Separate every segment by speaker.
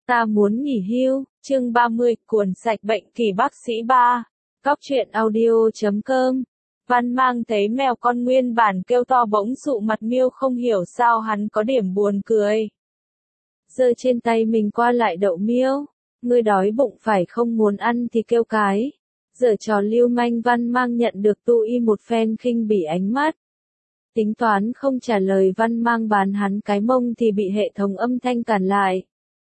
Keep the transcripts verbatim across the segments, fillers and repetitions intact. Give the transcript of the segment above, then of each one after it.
Speaker 1: Ta muốn nghỉ hưu, chương ba mươi, cuốn sạch bệnh kỳ bác sĩ ba. Cóc truyện audio chấm com. Văn Mang thấy mèo con nguyên bản kêu to bỗng sụ mặt Miêu, không hiểu sao hắn có điểm buồn cười. Giơ trên tay mình qua lại đậu Miêu, ngươi đói bụng phải không, muốn ăn thì kêu cái. Giở trò lưu manh. Văn Mang nhận được Tu Y một phen khinh bỉ ánh mắt. Tính toán không trả lời Văn Mang bán hắn cái mông thì bị hệ thống âm thanh cản lại.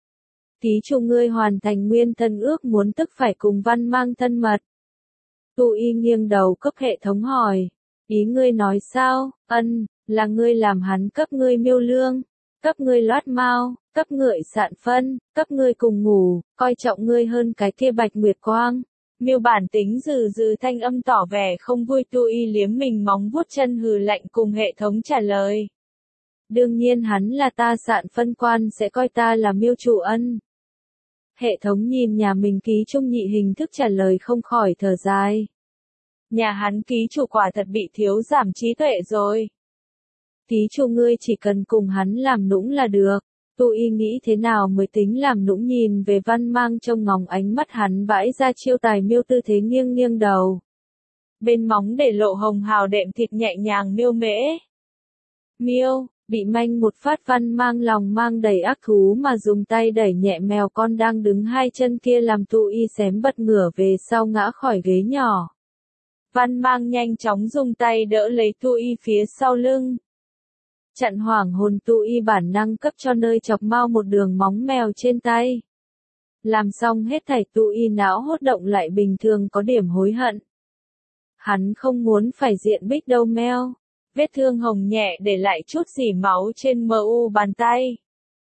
Speaker 1: Ký chủ ngươi hoàn thành nguyên thân ước muốn, tức phải cùng Văn Mang thân mật. Tu Y nghiêng đầu cấp hệ thống hỏi, ý ngươi nói sao? Ân, là ngươi làm hắn cấp ngươi miêu lương, cấp ngươi loát mao, cấp ngưỡi sạn phân, cấp ngươi cùng ngủ, coi trọng ngươi hơn cái kia Bạch Nguyệt Quang. Miêu bản tính dừ dừ thanh âm tỏ vẻ không vui. Tu Y liếm mình móng vuốt chân hừ lạnh cùng hệ thống trả lời. Đương nhiên hắn là ta sạn phân quan sẽ coi ta là miêu chủ ân. Hệ thống nhìn nhà mình ký trung nhị hình thức trả lời không khỏi thở dài. Nhà hắn ký chủ quả thật bị thiếu giảm trí tuệ rồi. Ký chủ ngươi chỉ cần cùng hắn làm nũng là được. Tu Y nghĩ thế nào mới tính làm nũng, nhìn về Văn Mang trong ngóng ánh mắt hắn vãi ra chiêu tài miêu tư thế nghiêng nghiêng đầu. Bên móng để lộ hồng hào đệm thịt nhẹ nhàng miêu mễ. Miêu, bị manh một phát. Văn Mang lòng mang đầy ác thú mà dùng tay đẩy nhẹ mèo con đang đứng hai chân kia, làm Tu Y xém bật ngửa về sau ngã khỏi ghế nhỏ. Văn Mang nhanh chóng dùng tay đỡ lấy Tu Y phía sau lưng. Chặn hoảng hồn Tu Y bản năng cấp cho nơi chọc mau một đường móng mèo trên tay. Làm xong hết thảy, Tu Y não hốt động lại bình thường, có điểm hối hận. Hắn không muốn phải diện bích đâu meo. Vết thương hồng nhẹ để lại chút rỉ máu trên mờ u bàn tay.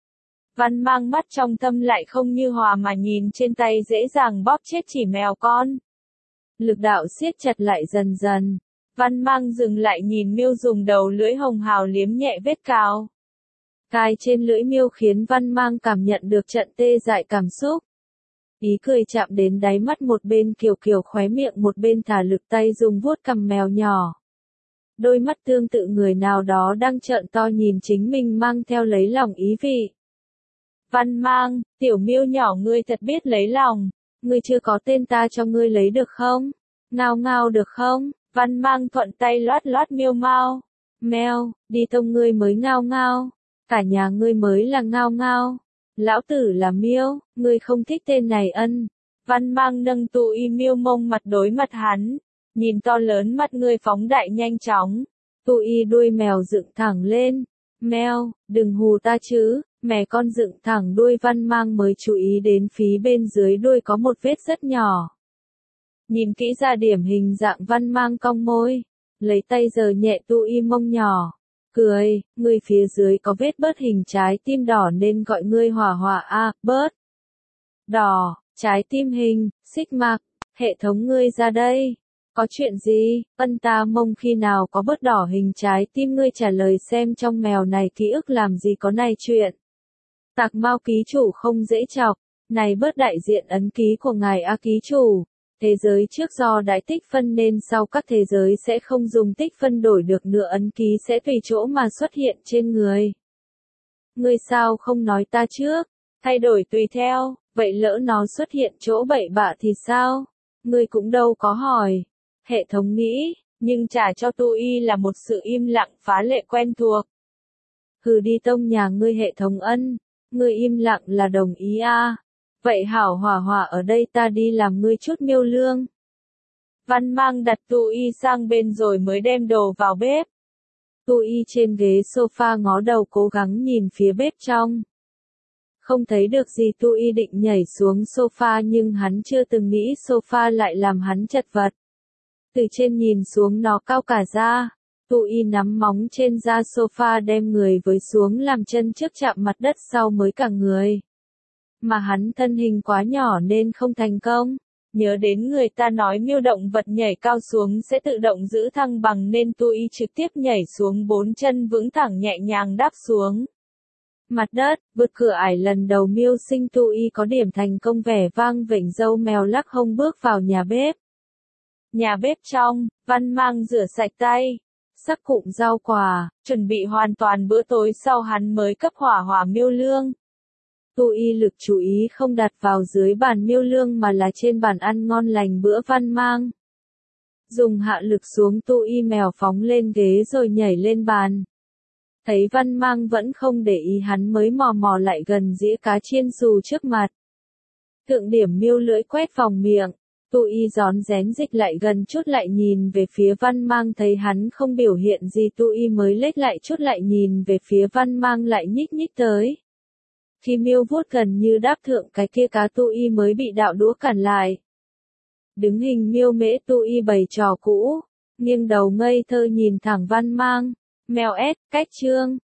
Speaker 1: Văn Mang mắt trong tâm lại không như hòa mà nhìn trên tay dễ dàng bóp chết chỉ mèo con. Lực đạo siết chặt lại dần dần. Văn Mang dừng lại nhìn Miêu dùng đầu lưỡi hồng hào liếm nhẹ vết cào. Cài trên lưỡi Miêu khiến Văn Mang cảm nhận được trận tê dại cảm xúc. Ý cười chạm đến đáy mắt, một bên kiều kiều khóe miệng, một bên thả lực tay dùng vuốt cằm mèo nhỏ. Đôi mắt tương tự người nào đó đang trợn to nhìn chính mình, mang theo lấy lòng ý vị. Văn Mang, tiểu Miêu nhỏ ngươi thật biết lấy lòng. Ngươi chưa có tên ta cho ngươi lấy được không? Ngao ngao được không? Văn Mang thuận tay loát loát Miêu mau. Mèo, đi tông ngươi mới ngao ngao. Cả nhà ngươi mới là ngao ngao. Lão tử là Miêu, ngươi không thích tên này ân. Văn Mang nâng Tu Y Miêu mông mặt đối mặt hắn. Nhìn to lớn mắt ngươi phóng đại nhanh chóng. Tu Y đuôi mèo dựng thẳng lên. Mèo, đừng hù ta chứ. Mẹ con dựng thẳng đuôi. Văn Mang mới chú ý đến phía bên dưới đuôi có một vết rất nhỏ. Nhìn kỹ ra điểm hình dạng, Văn Mang cong môi. Lấy tay giơ nhẹ Tu Y mông nhỏ. Cười, ngươi phía dưới có vết bớt hình trái tim đỏ nên gọi ngươi hỏa hỏa a, à, bớt. Đỏ, trái tim hình, xích mạc, hệ thống ngươi ra đây. Có chuyện gì? Ân, ta mông khi nào có bớt đỏ hình trái tim, ngươi trả lời xem trong mèo này ký ức làm gì có này chuyện. Tạc Mao ký chủ không dễ chọc, này bớt đại diện ấn ký của ngài a ký chủ. Thế giới trước do đại tích phân nên sau các thế giới sẽ không dùng tích phân đổi được nữa, ấn ký sẽ tùy chỗ mà xuất hiện trên người. Ngươi sao không nói ta trước? Thay đổi tùy theo, vậy lỡ nó xuất hiện chỗ bậy bạ thì sao? Ngươi cũng đâu có hỏi. Hệ thống nghĩ, nhưng trả cho Tu Y là một sự im lặng phá lệ quen thuộc. Hừ, đi tông nhà ngươi hệ thống ân. Ngươi im lặng là đồng ý a. À. Vậy hảo, hỏa hỏa ở đây ta đi làm ngươi chút miêu lương. Văn Mang đặt Tu Y sang bên rồi mới đem đồ vào bếp. Tu Y trên ghế sofa ngó đầu cố gắng nhìn phía bếp trong. Không thấy được gì. Tu Y định nhảy xuống sofa nhưng hắn chưa từng nghĩ sofa lại làm hắn chật vật. Từ trên nhìn xuống nó cao cả da. Tu Y nắm móng trên da sofa đem người với xuống, làm chân trước chạm mặt đất sau mới cả người. Mà hắn thân hình quá nhỏ nên không thành công. Nhớ đến người ta nói miêu động vật nhảy cao xuống sẽ tự động giữ thăng bằng nên Tu Y trực tiếp nhảy xuống, bốn chân vững thẳng nhẹ nhàng đáp xuống mặt đất, vượt cửa ải lần đầu miêu sinh. Tu Y có điểm thành công, vẻ vang vểnh râu mèo lắc hông bước vào nhà bếp. Nhà bếp trong, Văn Mang rửa sạch tay, sắc cụm rau quả, chuẩn bị hoàn toàn bữa tối sau hắn mới cấp hỏa hỏa miêu lương. Tu Y lực chú ý không đặt vào dưới bàn miêu lương mà là trên bàn ăn ngon lành bữa Văn Mang. Dùng hạ lực xuống Tu Y mèo phóng lên ghế rồi nhảy lên bàn. Thấy Văn Mang vẫn không để ý hắn mới mò mò lại gần dĩa cá chiên xù trước mặt. Thượng điểm miêu lưỡi quét vòng miệng. Tu Y rón rén dịch lại gần chút lại nhìn về phía Văn Mang thấy hắn không biểu hiện gì Tu Y mới lết lại chút lại nhìn về phía Văn Mang lại nhích nhích tới. Khi miêu vuốt gần như đáp thượng cái kia cá Tu Y mới bị đạo đũa cản lại. Đứng hình miêu mễ Tu Y bày trò cũ, nghiêng đầu ngây thơ nhìn thẳng Văn Mang, mèo ét, cách chương.